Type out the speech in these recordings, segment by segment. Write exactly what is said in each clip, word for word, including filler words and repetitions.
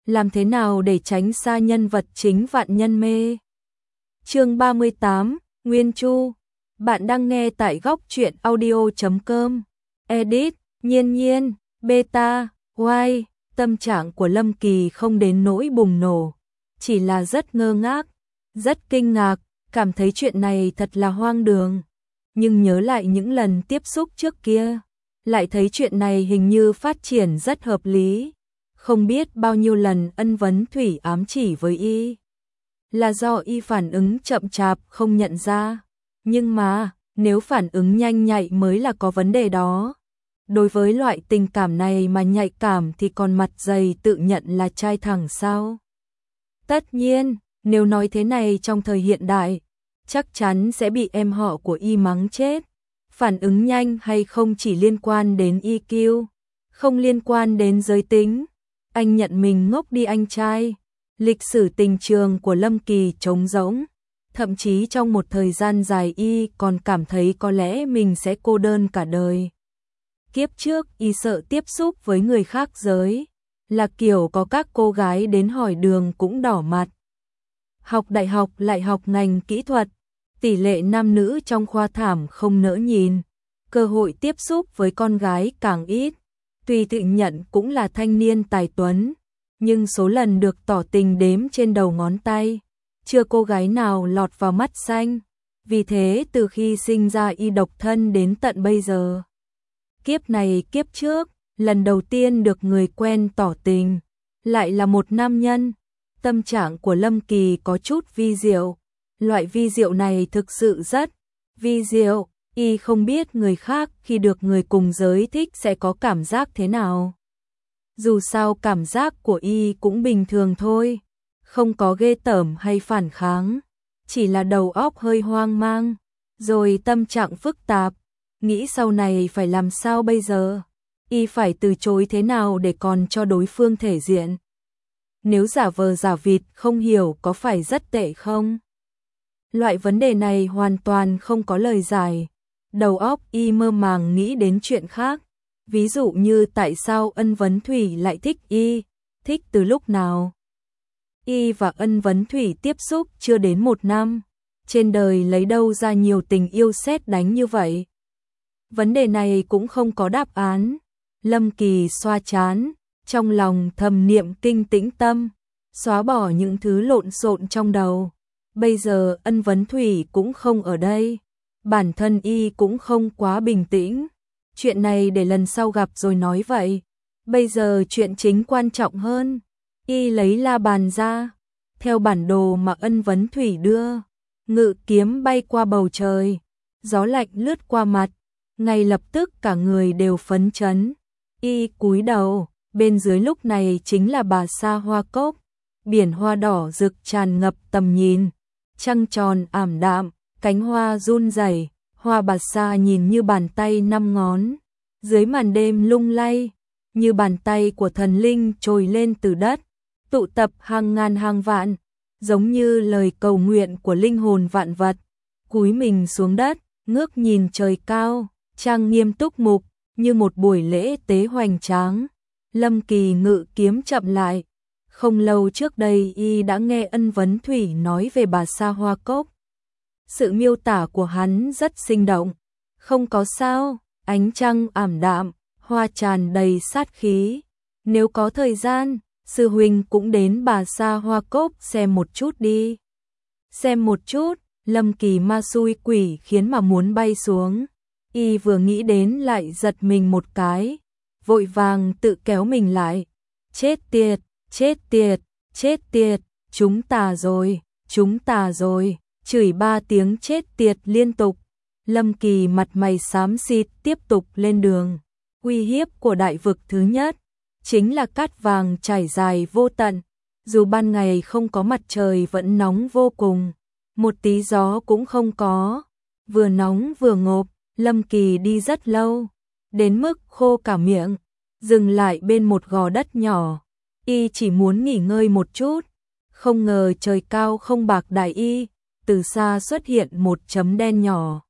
làm thế nào để tránh xa nhân vật chính vạn nhân mê. Chương ba mươi tám, Nguyên Chu. Bạn đang nghe tại góc truyện audio chấm com. Edit, Nhiên Nhiên, Beta, Y. Tâm trạng của Lâm Kỳ không đến nỗi bùng nổ, chỉ là rất ngơ ngác, rất kinh ngạc, cảm thấy chuyện này thật là hoang đường. Nhưng nhớ lại những lần tiếp xúc trước kia, lại thấy chuyện này hình như phát triển rất hợp lý. Không biết bao nhiêu lần Ân Vấn Thủy ám chỉ với y là do y phản ứng chậm chạp không nhận ra. Nhưng mà, nếu phản ứng nhanh nhạy mới là có vấn đề đó. Đối với loại tình cảm này mà nhạy cảm thì còn mặt dày tự nhận là trai thẳng sao? Tất nhiên, nếu nói thế này trong thời hiện đại, chắc chắn sẽ bị em họ của y mắng chết. Phản ứng nhanh hay không chỉ liên quan đến i kiu, không liên quan đến giới tính. Anh nhận mình ngốc đi anh trai. Lịch sử tình trường của Lâm Kỳ trống rỗng. Thậm chí trong một thời gian dài y còn cảm thấy có lẽ mình sẽ cô đơn cả đời. Kiếp trước y sợ tiếp xúc với người khác giới, là kiểu có các cô gái đến hỏi đường cũng đỏ mặt. Học đại học lại học ngành kỹ thuật, tỷ lệ nam nữ trong khoa thảm không nỡ nhìn, cơ hội tiếp xúc với con gái càng ít. Tuy tự nhận cũng là thanh niên tài tuấn, nhưng số lần được tỏ tình đếm trên đầu ngón tay, chưa cô gái nào lọt vào mắt xanh. Vì thế từ khi sinh ra y độc thân đến tận bây giờ. Kiếp này kiếp trước, lần đầu tiên được người quen tỏ tình, lại là một nam nhân. Tâm trạng của Lâm Kỳ có chút vi diệu. Loại vi diệu này thực sự rất vi diệu. Y không biết người khác khi được người cùng giới thích sẽ có cảm giác thế nào. Dù sao cảm giác của y cũng bình thường thôi, không có ghê tởm hay phản kháng, chỉ là đầu óc hơi hoang mang, rồi tâm trạng phức tạp, nghĩ sau này phải làm sao bây giờ, y phải từ chối thế nào để còn cho đối phương thể diện. Nếu giả vờ giả vịt không hiểu có phải rất tệ không? Loại vấn đề này hoàn toàn không có lời giải. Đầu óc y mơ màng nghĩ đến chuyện khác, ví dụ như tại sao Ân Vấn Thủy lại thích y, thích từ lúc nào. Y và Ân Vấn Thủy tiếp xúc chưa đến một năm, trên đời lấy đâu ra nhiều tình yêu sét đánh như vậy. Vấn đề này cũng không có đáp án. Lâm Kỳ xoa trán, trong lòng thầm niệm kinh tĩnh tâm, xóa bỏ những thứ lộn xộn trong đầu. Bây giờ Ân Vấn Thủy cũng không ở đây. Bản thân y cũng không quá bình tĩnh. Chuyện này để lần sau gặp rồi nói vậy. Bây giờ chuyện chính quan trọng hơn. Y lấy la bàn ra. Theo bản đồ mà Ân Vấn Thủy đưa, ngự kiếm bay qua bầu trời. Gió lạnh lướt qua mặt. Ngay lập tức cả người đều phấn chấn. Y cúi đầu. Bên dưới lúc này chính là Bà Sa Hoa Cốc. Biển hoa đỏ rực tràn ngập tầm nhìn. Trăng tròn ảm đạm. Cánh hoa run rẩy, hoa bạt sa nhìn như bàn tay năm ngón, dưới màn đêm lung lay, như bàn tay của thần linh trồi lên từ đất, tụ tập hàng ngàn hàng vạn, giống như lời cầu nguyện của linh hồn vạn vật, cúi mình xuống đất, ngước nhìn trời cao, trang nghiêm túc mục, như một buổi lễ tế hoành tráng. Lâm Kỳ ngự kiếm chậm lại, không lâu trước đây y đã nghe Ân Vấn Thủy nói về Bà Sa Hoa Cốc. Sự miêu tả của hắn rất sinh động. Không có sao, ánh trăng ảm đạm, hoa tràn đầy sát khí. Nếu có thời gian, sư huynh cũng đến Bà Sa Hoa Cốc xem một chút đi. Xem một chút, Lâm Kỳ ma xui quỷ khiến mà muốn bay xuống. Y vừa nghĩ đến lại giật mình một cái, vội vàng tự kéo mình lại. Chết tiệt, chết tiệt, chết tiệt, chúng ta rồi, chúng ta rồi. Chửi ba tiếng chết tiệt liên tục. Lâm Kỳ mặt mày xám xịt tiếp tục lên đường. Uy hiếp của đại vực thứ nhất chính là cát vàng trải dài vô tận. Dù ban ngày không có mặt trời vẫn nóng vô cùng, một tí gió cũng không có. Vừa nóng vừa ngộp, Lâm Kỳ đi rất lâu, đến mức khô cả miệng, dừng lại bên một gò đất nhỏ. Y chỉ muốn nghỉ ngơi một chút, không ngờ trời cao không bạc đại y. Từ xa xuất hiện một chấm đen nhỏ.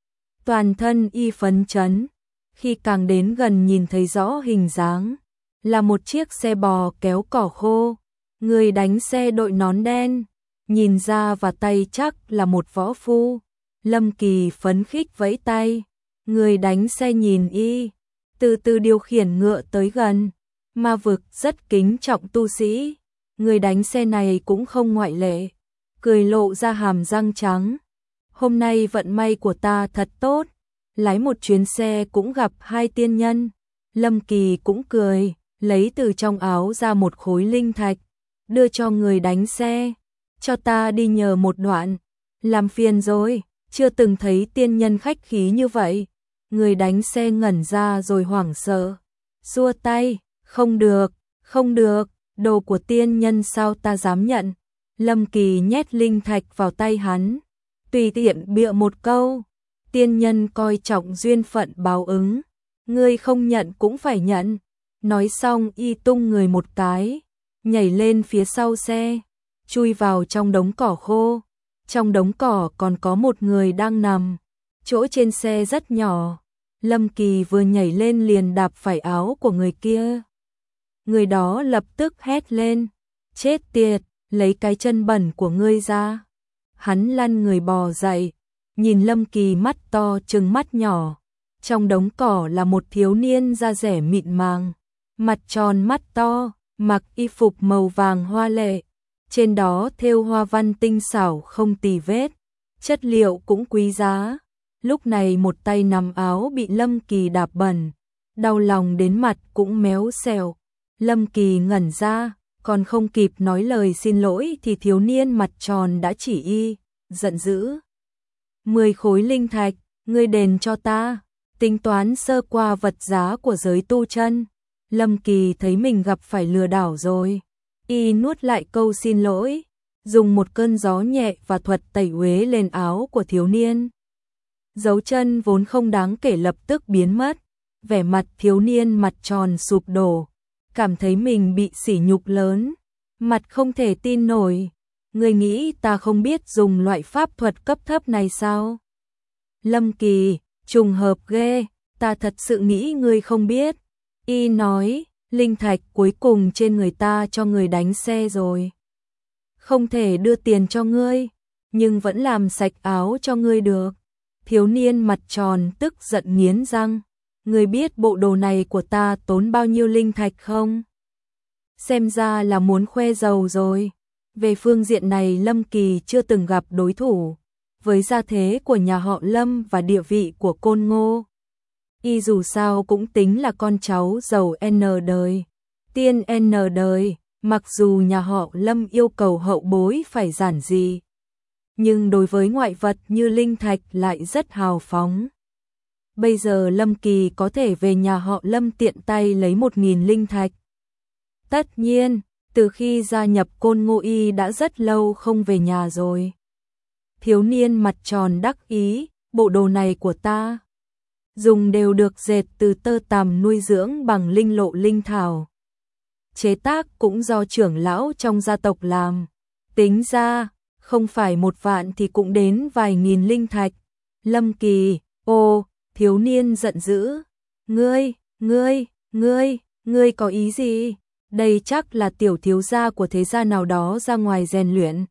Toàn thân y phấn chấn, khi càng đến gần nhìn thấy rõ hình dáng, là một chiếc xe bò kéo cỏ khô, Người đánh xe đội nón đen, nhìn ra và tay chắc là một võ phu. Lâm Kỳ phấn khích vẫy tay, người đánh xe nhìn y, từ từ điều khiển ngựa tới gần. Ma vực rất kính trọng tu sĩ, người đánh xe này cũng không ngoại lệ, cười lộ ra hàm răng trắng. Hôm nay vận may của ta thật tốt, lái một chuyến xe cũng gặp hai tiên nhân. Lâm Kỳ cũng cười, lấy từ trong áo ra một khối linh thạch, đưa cho người đánh xe, cho ta đi nhờ một đoạn, làm phiền rồi, chưa từng thấy tiên nhân khách khí như vậy. Người đánh xe ngẩn ra rồi hoảng sợ, xua tay, không được, không được, đồ của tiên nhân sao ta dám nhận. Lâm Kỳ nhét linh thạch vào tay hắn, tùy tiện bịa một câu, tiên nhân coi trọng duyên phận báo ứng, ngươi không nhận cũng phải nhận. Nói xong y tung người một cái, nhảy lên phía sau xe, chui vào trong đống cỏ khô. Trong đống cỏ còn có một người đang nằm, chỗ trên xe rất nhỏ. Lâm Kỳ vừa nhảy lên liền đạp phải áo của người kia. Người đó lập tức hét lên, chết tiệt, lấy cái chân bẩn của ngươi ra. Hắn lăn người bò dậy, nhìn Lâm Kỳ mắt to trừng mắt nhỏ. Trong đống cỏ là một thiếu niên da rẻ mịn màng, mặt tròn mắt to, mặc y phục màu vàng hoa lệ. Trên đó thêu hoa văn tinh xảo không tì vết, chất liệu cũng quý giá. Lúc này một tay nắm áo bị Lâm Kỳ đạp bẩn, đau lòng đến mặt cũng méo xẹo. Lâm Kỳ ngẩn ra, còn không kịp nói lời xin lỗi thì thiếu niên mặt tròn đã chỉ y, giận dữ. Mười khối linh thạch, ngươi đền cho ta, tính toán sơ qua vật giá của giới tu chân. Lâm Kỳ thấy mình gặp phải lừa đảo rồi. Y nuốt lại câu xin lỗi, dùng một cơn gió nhẹ và thuật tẩy uế lên áo của thiếu niên. Dấu chân vốn không đáng kể lập tức biến mất, vẻ mặt thiếu niên mặt tròn sụp đổ, cảm thấy mình bị sỉ nhục lớn, mặt không thể tin nổi. Ngươi nghĩ ta không biết dùng loại pháp thuật cấp thấp này sao? Lâm Kỳ, trùng hợp ghê, ta thật sự nghĩ ngươi không biết. Y nói, linh thạch cuối cùng trên người ta cho người đánh xe rồi. Không thể đưa tiền cho ngươi, nhưng vẫn làm sạch áo cho ngươi được. Thiếu niên mặt tròn tức giận nghiến răng. Ngươi biết bộ đồ này của ta tốn bao nhiêu linh thạch không? Xem ra là muốn khoe giàu rồi. Về phương diện này Lâm Kỳ chưa từng gặp đối thủ. Với gia thế của nhà họ Lâm và địa vị của Côn Ngô, y dù sao cũng tính là con cháu giàu N đời, tiên N đời, mặc dù nhà họ Lâm yêu cầu hậu bối phải giản dị, nhưng đối với ngoại vật như linh thạch lại rất hào phóng. Bây giờ Lâm Kỳ có thể về nhà họ Lâm tiện tay lấy một nghìn linh thạch. Tất nhiên, từ khi gia nhập Côn Ngô y đã rất lâu không về nhà rồi. Thiếu niên mặt tròn đắc ý, bộ đồ này của ta dùng đều được dệt từ tơ tằm nuôi dưỡng bằng linh lộ linh thảo. Chế tác cũng do trưởng lão trong gia tộc làm. Tính ra, không phải một vạn thì cũng đến vài nghìn linh thạch. Lâm Kỳ, ô, thiếu niên giận dữ. Ngươi, ngươi, ngươi, ngươi có ý gì? Đây chắc là tiểu thiếu gia của thế gia nào đó ra ngoài rèn luyện.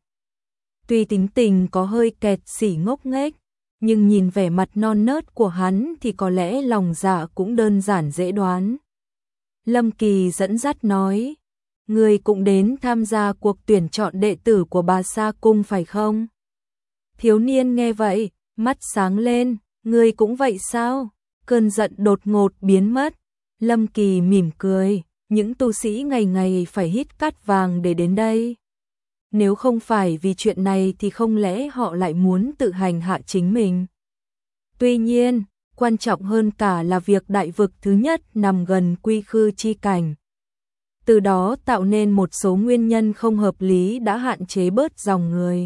Tuy tính tình có hơi kẹt xỉ ngốc nghếch, nhưng nhìn vẻ mặt non nớt của hắn thì có lẽ lòng dạ cũng đơn giản dễ đoán. Lâm Kỳ dẫn dắt nói, ngươi cũng đến tham gia cuộc tuyển chọn đệ tử của Bà Sa Cung phải không? Thiếu niên nghe vậy, mắt sáng lên, ngươi cũng vậy sao? Cơn giận đột ngột biến mất. Lâm Kỳ mỉm cười, những tu sĩ ngày ngày phải hít cát vàng để đến đây. Nếu không phải vì chuyện này thì không lẽ họ lại muốn tự hành hạ chính mình. Tuy nhiên, quan trọng hơn cả là việc đại vực thứ nhất nằm gần quy khư chi cảnh. Từ đó tạo nên một số nguyên nhân không hợp lý đã hạn chế bớt dòng người.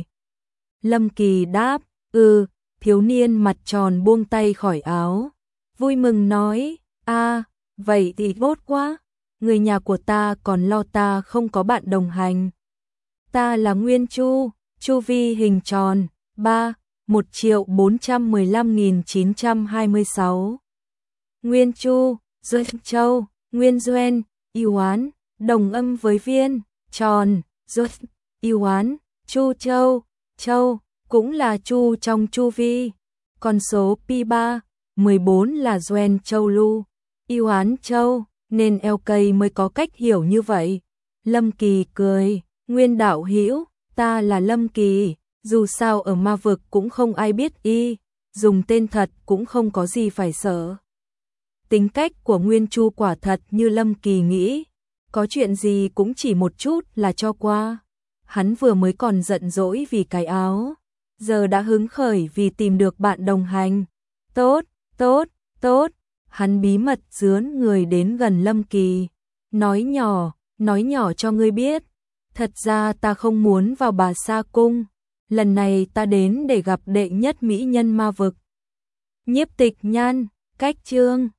Lâm Kỳ đáp, ừ, thiếu niên mặt tròn buông tay khỏi áo. Vui mừng nói, a, vậy thì tốt quá, người nhà của ta còn lo ta không có bạn đồng hành. Ta là Nguyên Chu, chu vi hình tròn, ba, một triệu bốn trăm mười lăm nghìn chín trăm hai mươi sáu. Nguyên Chu, Duyên Châu, Nguyên Duyên, yêu oán, đồng âm với viên, tròn, rốt, yêu oán, Chu Châu, Châu, cũng là Chu trong Chu Vi. Con số pi ba, mười bốn là Doen Châu Lu, yêu oán Châu, nên eo cây mới có cách hiểu như vậy. Lâm Kỳ cười, Nguyên đạo hữu, ta là Lâm Kỳ, dù sao ở ma vực cũng không ai biết y, dùng tên thật cũng không có gì phải sợ. Tính cách của Nguyên Chu quả thật như Lâm Kỳ nghĩ, có chuyện gì cũng chỉ một chút là cho qua. Hắn vừa mới còn giận dỗi vì cái áo, giờ đã hứng khởi vì tìm được bạn đồng hành. Tốt, tốt, tốt, hắn bí mật dướn người đến gần Lâm Kỳ, nói nhỏ, nói nhỏ cho ngươi biết, thật ra ta không muốn vào Bà Sa Cung, lần này ta đến để gặp đệ nhất mỹ nhân ma vực. Nhiếp Tịch Nhan, cách chương